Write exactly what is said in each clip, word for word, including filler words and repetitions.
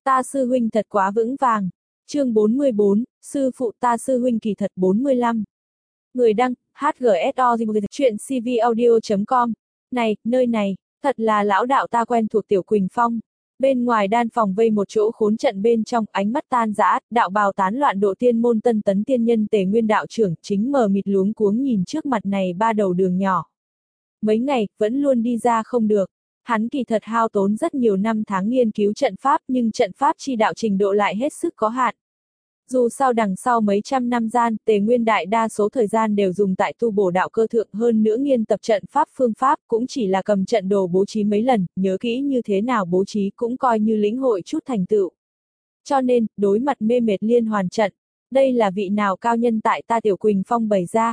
Ta sư huynh thật quá vững vàng. Chương bốn mươi bốn, sư phụ ta sư huynh kỳ thật bốn mươi lăm. Người đăng, hát giê ét o chuyện c v audio chấm com. Này, nơi này, thật là lão đạo ta quen thuộc Tiểu Quỳnh Phong. Bên ngoài đan phòng vây một chỗ khốn trận, bên trong ánh mắt tan rã, đạo bào tán loạn độ tiên môn tân tấn tiên nhân Tề Nguyên đạo trưởng chính mờ mịt luống cuống nhìn trước mặt này ba đầu đường nhỏ. Mấy ngày, vẫn luôn đi ra không được. Hắn kỳ thật hao tốn rất nhiều năm tháng nghiên cứu trận pháp, nhưng trận pháp chi đạo trình độ lại hết sức có hạn. Dù sao đằng sau mấy trăm năm gian, Tề Nguyên đại đa số thời gian đều dùng tại tu bổ đạo cơ thượng, hơn nữa nghiên tập trận pháp phương pháp, cũng chỉ là cầm trận đồ bố trí mấy lần, nhớ kỹ như thế nào bố trí cũng coi như lĩnh hội chút thành tựu. Cho nên, đối mặt mê mệt liên hoàn trận, đây là vị nào cao nhân tại ta Tiểu Quỳnh Phong bày ra.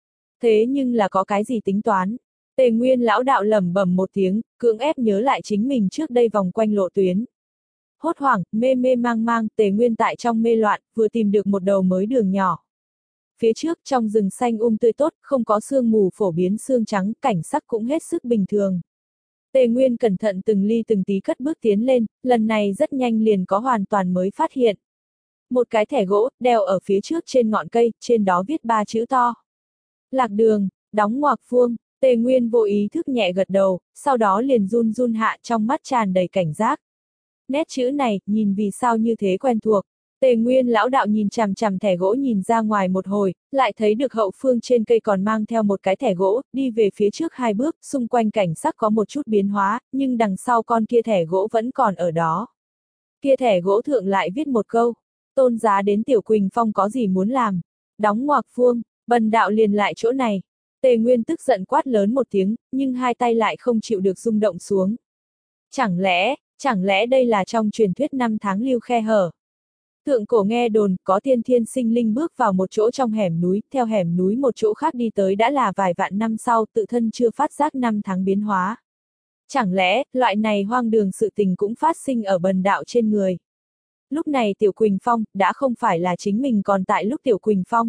Thế nhưng là có cái gì tính toán? Tề Nguyên lão đạo lẩm bẩm một tiếng, cưỡng ép nhớ lại chính mình trước đây vòng quanh lộ tuyến. Hốt hoảng, mê mê mang mang, Tề Nguyên tại trong mê loạn, vừa tìm được một đầu mới đường nhỏ. Phía trước trong rừng xanh um tươi tốt, không có sương mù phổ biến sương trắng, cảnh sắc cũng hết sức bình thường. Tề Nguyên cẩn thận từng ly từng tí cất bước tiến lên, lần này rất nhanh liền có hoàn toàn mới phát hiện. Một cái thẻ gỗ, đeo ở phía trước trên ngọn cây, trên đó viết ba chữ to. Lạc đường, đóng ngoặc vuông. Tề Nguyên vô ý thức nhẹ gật đầu, sau đó liền run run hạ, trong mắt tràn đầy cảnh giác. Nét chữ này, nhìn vì sao như thế quen thuộc. Tề Nguyên lão đạo nhìn chằm chằm thẻ gỗ nhìn ra ngoài một hồi, lại thấy được hậu phương trên cây còn mang theo một cái thẻ gỗ, đi về phía trước hai bước, xung quanh cảnh sắc có một chút biến hóa, nhưng đằng sau con kia thẻ gỗ vẫn còn ở đó. Kia thẻ gỗ thượng lại viết một câu, tôn giá đến Tiểu Quỳnh Phong có gì muốn làm, đóng ngoặc vuông, bần đạo liền lại chỗ này. Tề Nguyên tức giận quát lớn một tiếng, nhưng hai tay lại không chịu được rung động xuống. Chẳng lẽ, chẳng lẽ đây là trong truyền thuyết năm tháng lưu khe hở? Thượng cổ nghe đồn, có tiên thiên sinh linh bước vào một chỗ trong hẻm núi, theo hẻm núi một chỗ khác đi tới đã là vài vạn năm sau, tự thân chưa phát giác năm tháng biến hóa. Chẳng lẽ, loại này hoang đường sự tình cũng phát sinh ở bần đạo trên người? Lúc này Tiểu Quỳnh Phong, đã không phải là chính mình còn tại lúc Tiểu Quỳnh Phong.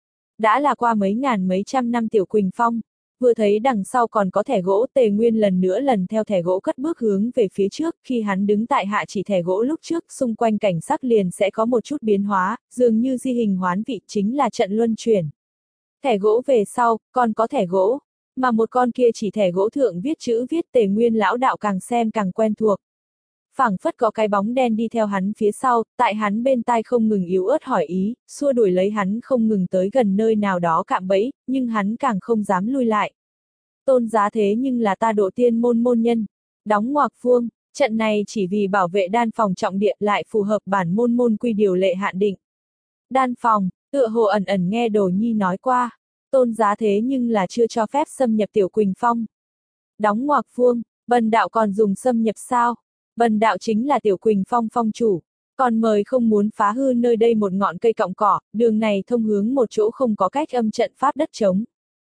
Đã là qua mấy ngàn mấy trăm năm Tiểu Quỳnh Phong, vừa thấy đằng sau còn có thẻ gỗ, Tề Nguyên lần nữa lần theo thẻ gỗ cất bước hướng về phía trước, khi hắn đứng tại hạ chỉ thẻ gỗ lúc trước, xung quanh cảnh sắc liền sẽ có một chút biến hóa, dường như di hình hoán vị, chính là trận luân chuyển. Thẻ gỗ về sau, còn có thẻ gỗ, mà một con kia chỉ thẻ gỗ thượng viết chữ viết Tề Nguyên lão đạo càng xem càng quen thuộc. Phảng phất có cái bóng đen đi theo hắn phía sau, tại hắn bên tai không ngừng yếu ớt hỏi ý, xua đuổi lấy hắn không ngừng tới gần nơi nào đó cạm bẫy, nhưng hắn càng không dám lui lại. Tôn giá thế nhưng là ta độ tiên môn môn nhân, đóng ngoặc vuông, trận này chỉ vì bảo vệ đan phòng trọng địa lại phù hợp bản môn môn quy điều lệ hạn định. Đan phòng, tựa hồ ẩn ẩn nghe Đồ Nhi nói qua, tôn giá thế nhưng là chưa cho phép xâm nhập Tiểu Quỳnh Phong. Đóng ngoặc vuông, bần đạo còn dùng xâm nhập sao? Bần đạo chính là Tiểu Quỳnh Phong phong chủ, còn mời không muốn phá hư nơi đây một ngọn cây cọng cỏ, đường này thông hướng một chỗ không có cách âm trận pháp đất trống.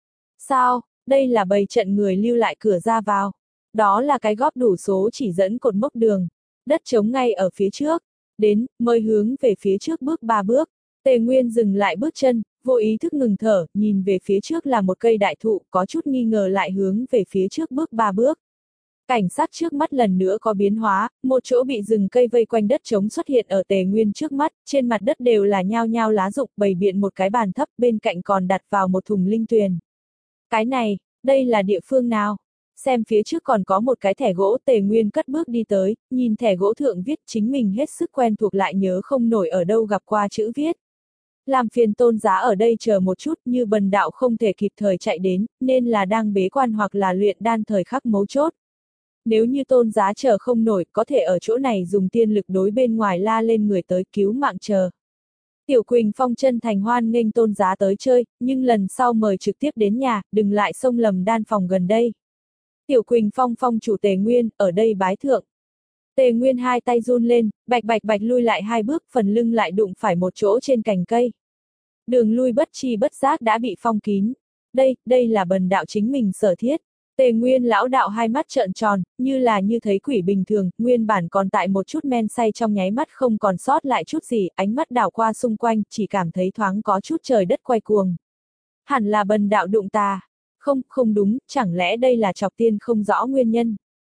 Sao, đây là bầy trận người lưu lại cửa ra vào. Đó là cái góp đủ số chỉ dẫn cột mốc đường. Đất trống ngay ở phía trước. Đến, mời hướng về phía trước bước ba bước. Tề Nguyên dừng lại bước chân, vô ý thức ngừng thở, nhìn về phía trước là một cây đại thụ, có chút nghi ngờ lại hướng về phía trước bước ba bước. Cảnh sát trước mắt lần nữa có biến hóa, một chỗ bị rừng cây vây quanh đất trống xuất hiện ở Tề Nguyên trước mắt, trên mặt đất đều là nhao nhao lá rụng, bày biện một cái bàn thấp, bên cạnh còn đặt vào một thùng linh tuyền. Cái này, đây là địa phương nào? Xem phía trước còn có một cái thẻ gỗ, Tề Nguyên cất bước đi tới, nhìn thẻ gỗ thượng viết chính mình hết sức quen thuộc lại nhớ không nổi ở đâu gặp qua chữ viết. Làm phiền tôn giá ở đây chờ một chút, như bần đạo không thể kịp thời chạy đến, nên là đang bế quan hoặc là luyện đan thời khắc mấu chốt. Nếu như tôn giá chờ không nổi, có thể ở chỗ này dùng tiên lực đối bên ngoài la lên người tới cứu mạng chờ. Tiểu Quỳnh Phong chân thành hoan nghênh tôn giá tới chơi, nhưng lần sau mời trực tiếp đến nhà, đừng lại xông lầm đan phòng gần đây. Tiểu Quỳnh Phong phong chủ Tề Nguyên, ở đây bái thượng. Tề Nguyên hai tay run lên, bạch bạch bạch lui lại hai bước, phần lưng lại đụng phải một chỗ trên cành cây. Đường lui bất chi bất giác đã bị phong kín. Đây, đây là bần đạo chính mình sở thiết. Tề Nguyên lão đạo hai mắt trợn tròn, như là như thấy quỷ bình thường, nguyên bản còn tại một chút men say trong nháy mắt không còn sót lại chút gì, ánh mắt đảo qua xung quanh, chỉ cảm thấy thoáng có chút trời đất quay cuồng. Hẳn là bần đạo đụng tà. Không, không đúng, chẳng lẽ đây là chọc tiên không rõ nguyên nhân.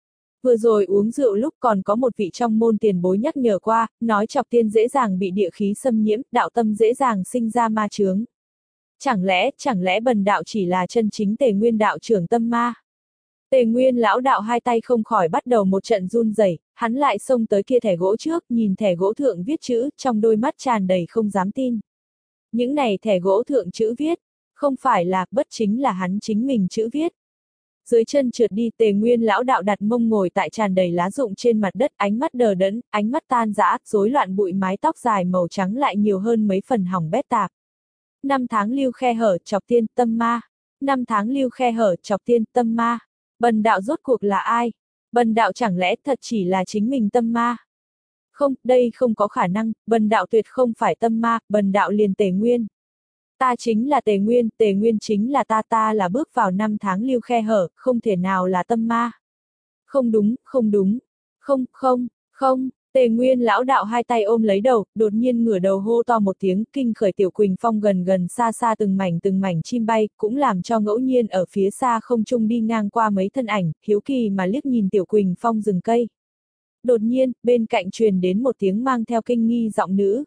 Vừa rồi uống rượu lúc còn có một vị trong môn tiền bối nhắc nhở qua, nói Chọc Tiên dễ dàng bị địa khí xâm nhiễm, đạo tâm dễ dàng sinh ra ma chướng. Chẳng lẽ, chẳng lẽ bần đạo chỉ là chân chính Tề Nguyên đạo trưởng tâm ma? Tề Nguyên lão đạo hai tay không khỏi bắt đầu một trận run rẩy, hắn lại xông tới kia thẻ gỗ trước, nhìn thẻ gỗ thượng viết chữ, trong đôi mắt tràn đầy không dám tin. Những này thẻ gỗ thượng chữ viết, không phải là, bất chính là hắn chính mình chữ viết. Dưới chân trượt đi, Tề Nguyên lão đạo đặt mông ngồi tại tràn đầy lá rụng trên mặt đất, ánh mắt đờ đẫn, ánh mắt tan rã, rối loạn bụi mái tóc dài màu trắng lại nhiều hơn mấy phần hỏng bét tạp. Năm tháng lưu khe hở, Chọc Tiên, tâm ma. Năm tháng lưu khe hở, Chọc Tiên, tâm ma. Bần đạo rốt cuộc là ai? Bần đạo chẳng lẽ thật chỉ là chính mình tâm ma? Không, đây không có khả năng, bần đạo tuyệt không phải tâm ma, bần đạo liền Tề Nguyên. Ta chính là Tề Nguyên, Tề Nguyên chính là ta, ta là bước vào năm tháng lưu khe hở, không thể nào là tâm ma. Không đúng, không đúng. Không, không, không. Tề Nguyên lão đạo hai tay ôm lấy đầu, đột nhiên ngửa đầu hô to một tiếng, kinh khởi Tiểu Quỳnh Phong gần gần xa xa từng mảnh từng mảnh chim bay, cũng làm cho ngẫu nhiên ở phía xa không trung đi ngang qua mấy thân ảnh, hiếu kỳ mà liếc nhìn Tiểu Quỳnh Phong rừng cây. Đột nhiên, bên cạnh truyền đến một tiếng mang theo kinh nghi giọng nữ.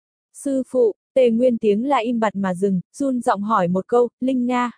Sư phụ, Tề Nguyên tiếng lại im bặt mà dừng, run giọng hỏi một câu, Linh Nga.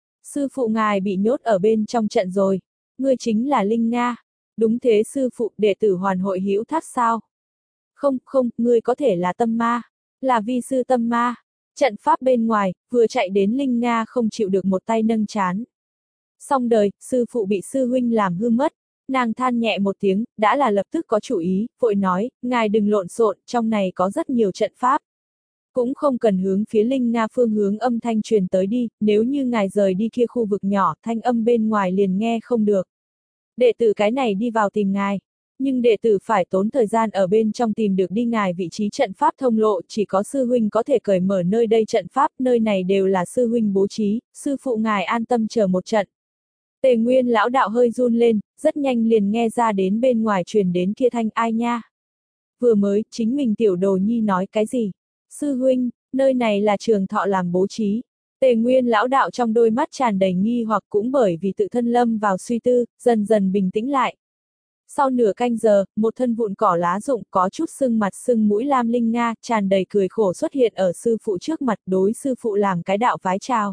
Sư phụ ngài bị nhốt ở bên trong trận rồi, ngươi chính là Linh Nga. Đúng thế sư phụ, đệ tử hoàn hội hữu thác sao? Không, không, ngươi có thể là tâm ma, là vi sư tâm ma. Trận pháp bên ngoài, vừa chạy đến Linh Nga không chịu được một tay nâng chán. Xong đời, sư phụ bị sư huynh làm hư mất. Nàng than nhẹ một tiếng, đã là lập tức có chủ ý, vội nói, ngài đừng lộn xộn, trong này có rất nhiều trận pháp. Cũng không cần hướng phía Linh Nga phương hướng âm thanh truyền tới đi, nếu như ngài rời đi kia khu vực nhỏ, thanh âm bên ngoài liền nghe không được. Đệ tử cái này đi vào tìm ngài, nhưng đệ tử phải tốn thời gian ở bên trong tìm được đi ngài vị trí trận pháp thông lộ, chỉ có sư huynh có thể cởi mở nơi đây trận pháp, nơi này đều là sư huynh bố trí, sư phụ ngài an tâm chờ một trận. Tề Nguyên lão đạo hơi run lên, rất nhanh liền nghe ra đến bên ngoài truyền đến kia thanh ai nha. Vừa mới, chính mình tiểu đồ nhi nói cái gì? Sư huynh, nơi này là trường thọ làm bố trí. Tề Nguyên lão đạo trong đôi mắt tràn đầy nghi hoặc cũng bởi vì tự thân lâm vào suy tư, dần dần bình tĩnh lại. Sau nửa canh giờ, một thân vụn cỏ lá rụng có chút sưng mặt sưng mũi Lam Linh Nga, tràn đầy cười khổ xuất hiện ở sư phụ trước mặt, đối sư phụ làm cái đạo vái chào.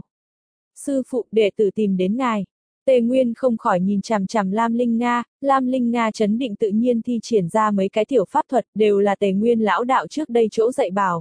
Sư phụ, đệ tử tìm đến ngài. Tề Nguyên không khỏi nhìn chằm chằm Lam Linh Nga, Lam Linh Nga chấn định tự nhiên thi triển ra mấy cái tiểu pháp thuật, đều là Tề Nguyên lão đạo trước đây chỗ dạy bảo.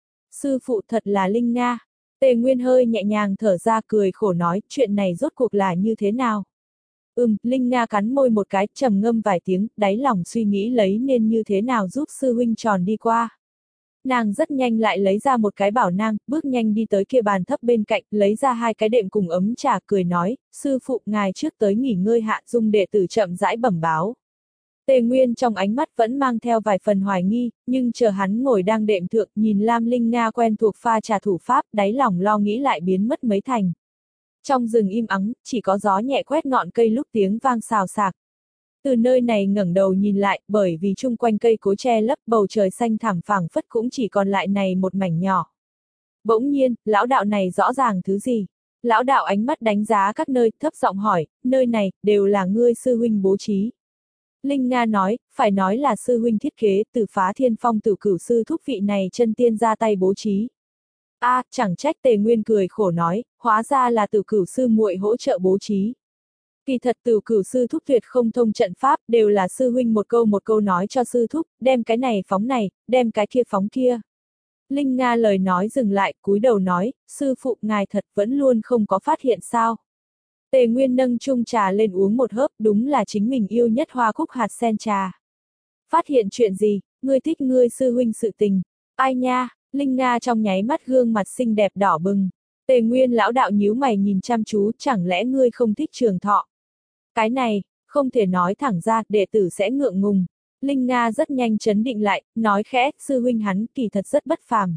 Sư phụ thật là Linh Nga. Tề Nguyên hơi nhẹ nhàng thở ra cười khổ nói, chuyện này rốt cuộc là như thế nào? Ừm, Linh Nga cắn môi một cái, trầm ngâm vài tiếng, đáy lòng suy nghĩ lấy nên như thế nào giúp sư huynh tròn đi qua. Nàng rất nhanh lại lấy ra một cái bảo nang, bước nhanh đi tới kia bàn thấp bên cạnh, lấy ra hai cái đệm cùng ấm trà cười nói, sư phụ ngài trước tới nghỉ ngơi hạ dung đệ tử chậm rãi bẩm báo. Tề Nguyên trong ánh mắt vẫn mang theo vài phần hoài nghi, nhưng chờ hắn ngồi đang đệm thượng nhìn Lam Linh Nga quen thuộc pha trà thủ pháp, đáy lòng lo nghĩ lại biến mất mấy thành. Trong rừng im ắng, chỉ có gió nhẹ quét ngọn cây lúc tiếng vang xào xạc. Từ nơi này ngẩng đầu nhìn lại, bởi vì chung quanh cây cối che lấp bầu trời xanh thẳm phẳng phất cũng chỉ còn lại này một mảnh nhỏ. Bỗng nhiên, lão đạo này rõ ràng thứ gì? Lão đạo ánh mắt đánh giá các nơi, thấp giọng hỏi, nơi này, đều là ngươi sư huynh bố trí. Linh Nga nói, phải nói là sư huynh thiết kế, từ Phá Thiên Phong Tử Cửu sư thúc vị này chân tiên ra tay bố trí. A, à, chẳng trách Tề Nguyên cười khổ nói, hóa ra là Tử Cửu sư muội hỗ trợ bố trí. Kỳ thật Tử Cửu sư thúc tuyệt không thông trận pháp, đều là sư huynh một câu một câu nói cho sư thúc, đem cái này phóng này, đem cái kia phóng kia. Linh Nga lời nói dừng lại, cúi đầu nói, sư phụ ngài thật vẫn luôn không có phát hiện sao. Tề Nguyên nâng chung trà lên uống một hớp, đúng là chính mình yêu nhất hoa cúc hạt sen trà. Phát hiện chuyện gì, ngươi thích ngươi sư huynh sự tình. Ai nha, Linh Nga trong nháy mắt gương mặt xinh đẹp đỏ bừng. Tề Nguyên lão đạo nhíu mày nhìn chăm chú, chẳng lẽ ngươi không thích Trường Thọ? Cái này, không thể nói thẳng ra, đệ tử sẽ ngượng ngùng. Linh Nga rất nhanh chấn định lại, nói khẽ, sư huynh hắn kỳ thật rất bất phàm.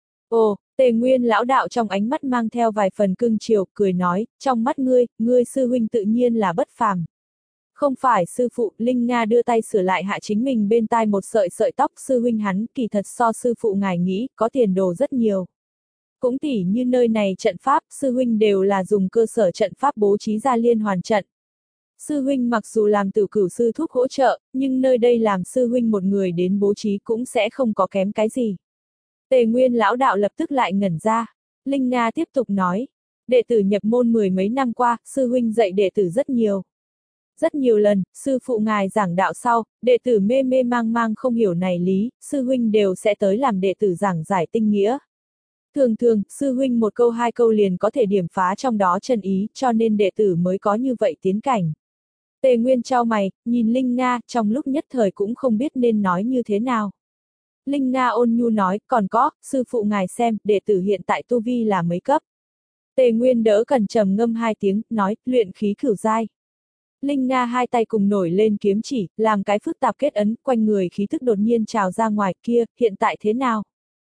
Ồ, Tề Nguyên lão đạo trong ánh mắt mang theo vài phần cưng chiều, cười nói, trong mắt ngươi, ngươi sư huynh tự nhiên là bất phàm. Không phải sư phụ, Linh Nga đưa tay sửa lại hạ chính mình bên tai một sợi sợi tóc, sư huynh hắn kỳ thật so sư phụ ngài nghĩ, có tiền đồ rất nhiều. Cũng tỉ như nơi này trận pháp, sư huynh đều là dùng cơ sở trận pháp bố trí ra liên hoàn trận. Sư huynh mặc dù làm tử cửu sư thúc hỗ trợ, nhưng nơi đây làm sư huynh một người đến bố trí cũng sẽ không có kém cái gì. Tề Nguyên lão đạo lập tức lại ngẩn ra. Linh Nga tiếp tục nói, đệ tử nhập môn mười mấy năm qua, sư huynh dạy đệ tử rất nhiều. Rất nhiều lần, sư phụ ngài giảng đạo sau, đệ tử mê mê mang mang không hiểu này lý, sư huynh đều sẽ tới làm đệ tử giảng giải tinh nghĩa. Thường thường, sư huynh một câu hai câu liền có thể điểm phá trong đó chân ý, cho nên đệ tử mới có như vậy tiến cảnh. Tề Nguyên chau mày, nhìn Linh Nga, trong lúc nhất thời cũng không biết nên nói như thế nào. Linh Nga ôn nhu nói, còn có, sư phụ ngài xem, đệ tử hiện tại tu vi là mấy cấp. Tề Nguyên đỡ cần trầm ngâm hai tiếng, nói, luyện khí cửu giai. Linh Nga hai tay cùng nổi lên kiếm chỉ, làm cái phức tạp kết ấn, quanh người khí thức đột nhiên trào ra ngoài kia, hiện tại thế nào?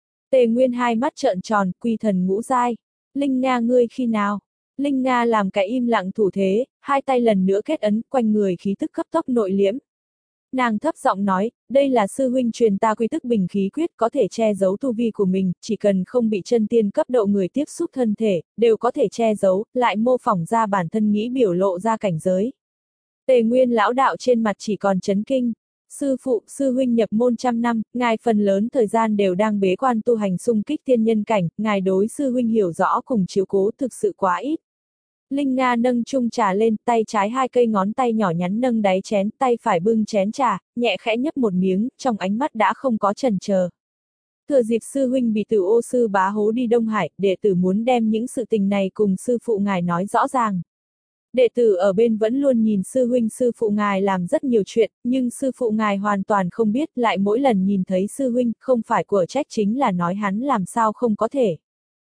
Tề Nguyên hai mắt trợn tròn, quy thần ngũ giai. Linh Nga ngươi khi nào? Linh Nga làm cái im lặng thủ thế, hai tay lần nữa kết ấn, quanh người khí tức cấp tốc nội liễm. Nàng thấp giọng nói, đây là sư huynh truyền ta quy tức bình khí quyết có thể che giấu tu vi của mình, chỉ cần không bị chân tiên cấp độ người tiếp xúc thân thể, đều có thể che giấu, lại mô phỏng ra bản thân nghĩ biểu lộ ra cảnh giới. Tề Nguyên lão đạo trên mặt chỉ còn chấn kinh. Sư phụ, sư huynh nhập môn trăm năm, ngài phần lớn thời gian đều đang bế quan tu hành xung kích tiên nhân cảnh, ngài đối sư huynh hiểu rõ cùng chiếu cố thực sự quá ít. Linh Nga nâng chung trà lên, tay trái hai cây ngón tay nhỏ nhắn nâng đáy chén, tay phải bưng chén trà, nhẹ khẽ nhấp một miếng, trong ánh mắt đã không có chần chờ. Thừa dịp sư huynh bị tử ô sư bá hố đi Đông Hải, đệ tử muốn đem những sự tình này cùng sư phụ ngài nói rõ ràng. Đệ tử ở bên vẫn luôn nhìn sư huynh sư phụ ngài làm rất nhiều chuyện, nhưng sư phụ ngài hoàn toàn không biết, lại mỗi lần nhìn thấy sư huynh, không phải của trách chính là nói hắn làm sao không có thể.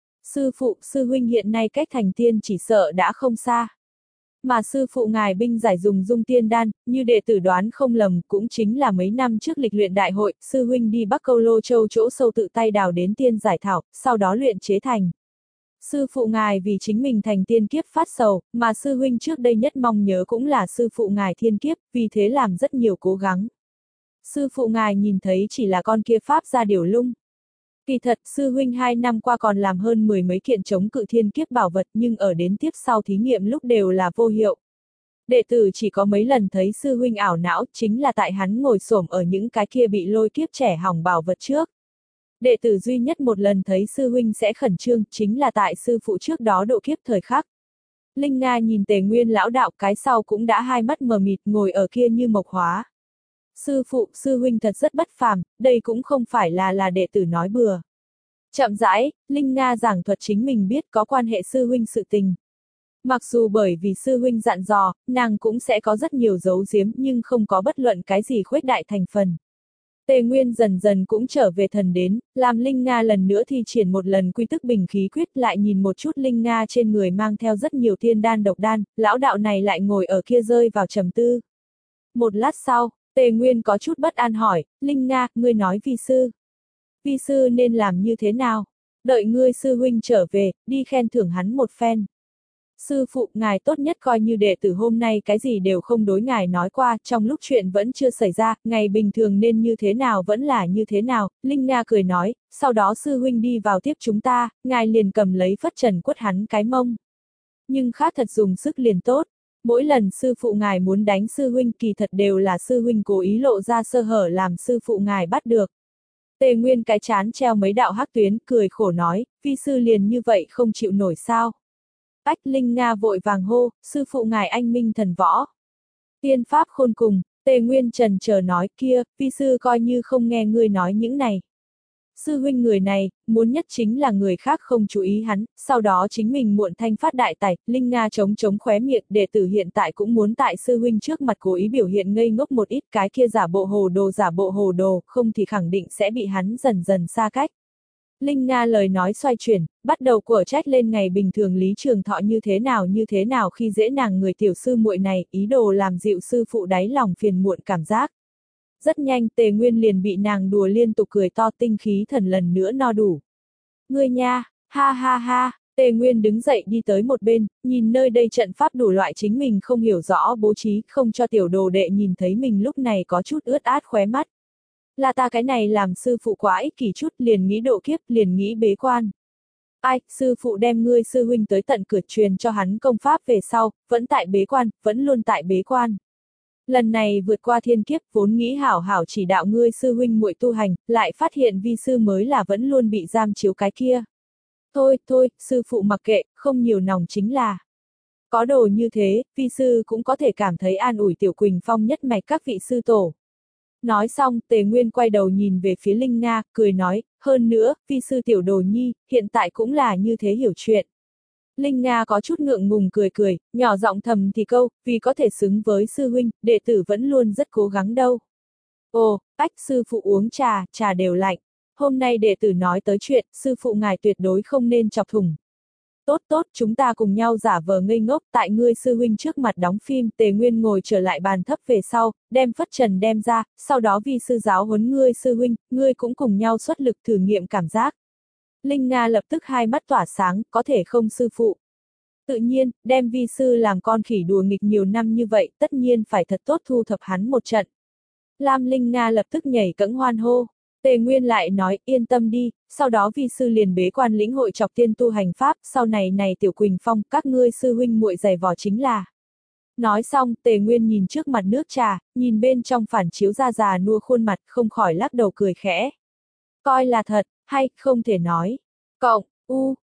Sư phụ, sư huynh hiện nay cách thành tiên chỉ sợ đã không xa. Mà sư phụ ngài binh giải dùng dung tiên đan, như đệ tử đoán không lầm, cũng chính là mấy năm trước lịch luyện đại hội, sư huynh đi Bắc Câu Lô Châu chỗ sâu tự tay đào đến tiên giải thảo, sau đó luyện chế thành. Sư phụ ngài vì chính mình thành tiên kiếp phát sầu, mà sư huynh trước đây nhất mong nhớ cũng là sư phụ ngài thiên kiếp, vì thế làm rất nhiều cố gắng. Sư phụ ngài nhìn thấy chỉ là con kia pháp ra điểu lung. Kỳ thật, sư huynh hai năm qua còn làm hơn mười mấy kiện chống cự thiên kiếp bảo vật nhưng ở đến tiếp sau thí nghiệm lúc đều là vô hiệu. Đệ tử chỉ có mấy lần thấy sư huynh ảo não, chính là tại hắn ngồi xổm ở những cái kia bị lôi kiếp trẻ hỏng bảo vật trước. Đệ tử duy nhất một lần thấy sư huynh sẽ khẩn trương, chính là tại sư phụ trước đó độ kiếp thời khắc. Linh Nga nhìn Tề Nguyên lão đạo cái sau cũng đã hai mắt mờ mịt ngồi ở kia như mộc hóa. Sư phụ, sư huynh thật rất bất phàm, đây cũng không phải là là đệ tử nói bừa. Chậm rãi, Linh Nga giảng thuật chính mình biết có quan hệ sư huynh sự tình. Mặc dù bởi vì sư huynh dặn dò, nàng cũng sẽ có rất nhiều giấu giếm nhưng không có bất luận cái gì khuếch đại thành phần. Tề Nguyên dần dần cũng trở về thần đến, làm Linh Nga lần nữa thi triển một lần quy tức bình khí quyết lại nhìn một chút Linh Nga trên người mang theo rất nhiều tiên đan độc đan, lão đạo này lại ngồi ở kia rơi vào trầm tư. Một lát sau, Tề Nguyên có chút bất an hỏi, Linh Nga, ngươi nói vi sư. Vi sư nên làm như thế nào? Đợi ngươi sư huynh trở về, đi khen thưởng hắn một phen. Sư phụ, ngài tốt nhất coi như đệ tử hôm nay cái gì đều không đối ngài nói qua, trong lúc chuyện vẫn chưa xảy ra, ngày bình thường nên như thế nào vẫn là như thế nào, Linh Nga cười nói, sau đó sư huynh đi vào tiếp chúng ta, ngài liền cầm lấy phất trần quất hắn cái mông. Nhưng khác thật dùng sức liền tốt, mỗi lần sư phụ ngài muốn đánh sư huynh kỳ thật đều là sư huynh cố ý lộ ra sơ hở làm sư phụ ngài bắt được. Tề Nguyên cái chán treo mấy đạo hắc tuyến, cười khổ nói, vi sư liền như vậy không chịu nổi sao. Ách Linh Nga vội vàng hô, sư phụ ngài anh minh thần võ. Tiên pháp khôn cùng, Tề Nguyên trần chờ nói kia, vi sư coi như không nghe ngươi nói những này. Sư huynh người này, muốn nhất chính là người khác không chú ý hắn, sau đó chính mình muộn thanh phát đại tài, Linh Nga chống chống khóe miệng, đệ tử hiện tại cũng muốn tại sư huynh trước mặt cố ý biểu hiện ngây ngốc một ít, cái kia giả bộ hồ đồ giả bộ hồ đồ, không thì khẳng định sẽ bị hắn dần dần xa cách. Linh Nga lời nói xoay chuyển, bắt đầu của trách lên ngày bình thường Lý Trường Thọ như thế nào như thế nào khi dễ nàng người tiểu sư muội này, ý đồ làm dịu sư phụ đáy lòng phiền muộn cảm giác. Rất nhanh Tề Nguyên liền bị nàng đùa liên tục cười to, tinh khí thần lần nữa no đủ. Ngươi nha, ha ha ha, Tề Nguyên đứng dậy đi tới một bên, nhìn nơi đây trận pháp đủ loại chính mình không hiểu rõ bố trí, không cho tiểu đồ đệ nhìn thấy mình lúc này có chút ướt át khóe mắt. Là ta cái này làm sư phụ quá ích kỷ chút, liền nghĩ độ kiếp, liền nghĩ bế quan. Ai, sư phụ đem ngươi sư huynh tới tận cửa truyền cho hắn công pháp về sau, vẫn tại bế quan, vẫn luôn tại bế quan. Lần này vượt qua thiên kiếp vốn nghĩ hảo hảo chỉ đạo ngươi sư huynh muội tu hành, lại phát hiện vi sư mới là vẫn luôn bị giam chiếu cái kia. Thôi, thôi, sư phụ mặc kệ, không nhiều nòng chính là. Có đồ như thế, vi sư cũng có thể cảm thấy an ủi Tiểu Quỳnh Phong nhất mạch các vị sư tổ. Nói xong, Tề Nguyên quay đầu nhìn về phía Linh Nga, cười nói, hơn nữa, vi sư tiểu đồ nhi, hiện tại cũng là như thế hiểu chuyện. Linh Nga có chút ngượng ngùng cười cười, nhỏ giọng thầm thì câu, vì có thể xứng với sư huynh, đệ tử vẫn luôn rất cố gắng đâu. Ồ, ách sư phụ uống trà, trà đều lạnh. Hôm nay đệ tử nói tới chuyện, sư phụ ngài tuyệt đối không nên chọc thủng. Tốt tốt, chúng ta cùng nhau giả vờ ngây ngốc tại ngươi sư huynh trước mặt đóng phim. Tề Nguyên ngồi trở lại bàn thấp về sau, đem phất trần đem ra, sau đó vi sư giáo huấn ngươi sư huynh, ngươi cũng cùng nhau xuất lực thử nghiệm cảm giác. Linh Nga lập tức hai mắt tỏa sáng, có thể không sư phụ. Tự nhiên, đem vi sư làm con khỉ đùa nghịch nhiều năm như vậy, tất nhiên phải thật tốt thu thập hắn một trận. Lam Linh Nga lập tức nhảy cẫng hoan hô. Tề Nguyên lại nói, yên tâm đi, sau đó vi sư liền bế quan lĩnh hội Trọc Tiên tu hành pháp, sau này này Tiểu Quỳnh Phong, các ngươi sư huynh muội giày vò chính là. Nói xong, Tề Nguyên nhìn trước mặt nước trà, nhìn bên trong phản chiếu ra già nua khuôn mặt, không khỏi lắc đầu cười khẽ. Coi là thật, hay, không thể nói. Cộng, u,